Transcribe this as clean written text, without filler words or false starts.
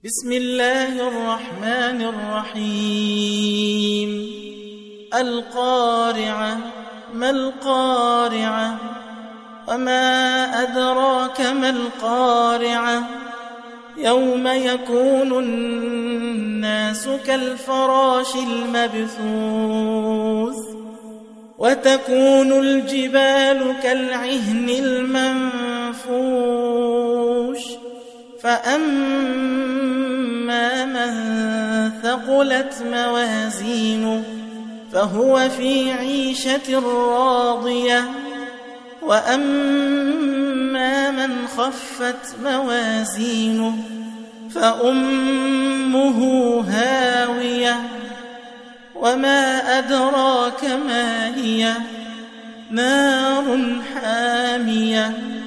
بسم الله الرحمن الرحيم القارعة ما القارعة وما أدراك ما القارعة يوم يكون الناس كالفراش المبثوث وتكون الجبال كالعهن المنفوش فأما من ثقلت موازينه فهو في عيشة راضية وأما من خفت موازينه فأمه هاوية وما أدراك ما هي نار حامية